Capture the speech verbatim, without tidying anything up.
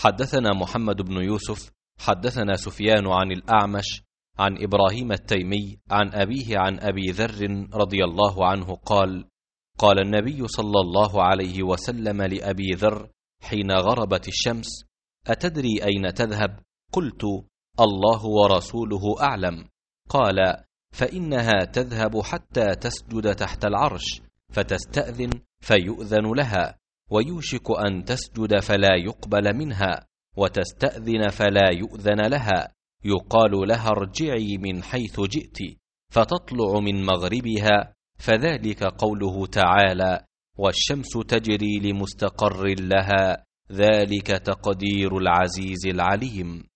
حدثنا محمد بن يوسف حدثنا سفيان عن الأعمش عن إبراهيم التيمي عن أبيه عن أبي ذر رضي الله عنه قال: قال النبي صلى الله عليه وسلم لأبي ذر حين غربت الشمس: أتدري أين تذهب؟ قلت: الله ورسوله أعلم. قال: فإنها تذهب حتى تسجد تحت العرش فتستأذن فيؤذن لها، ويوشك أن تسجد فلا يقبل منها، وتستأذن فلا يؤذن لها، يقال لها ارجعي من حيث جئت، فتطلع من مغربها، فذلك قوله تعالى: والشمس تجري لمستقر لها، ذلك تقدير العزيز العليم.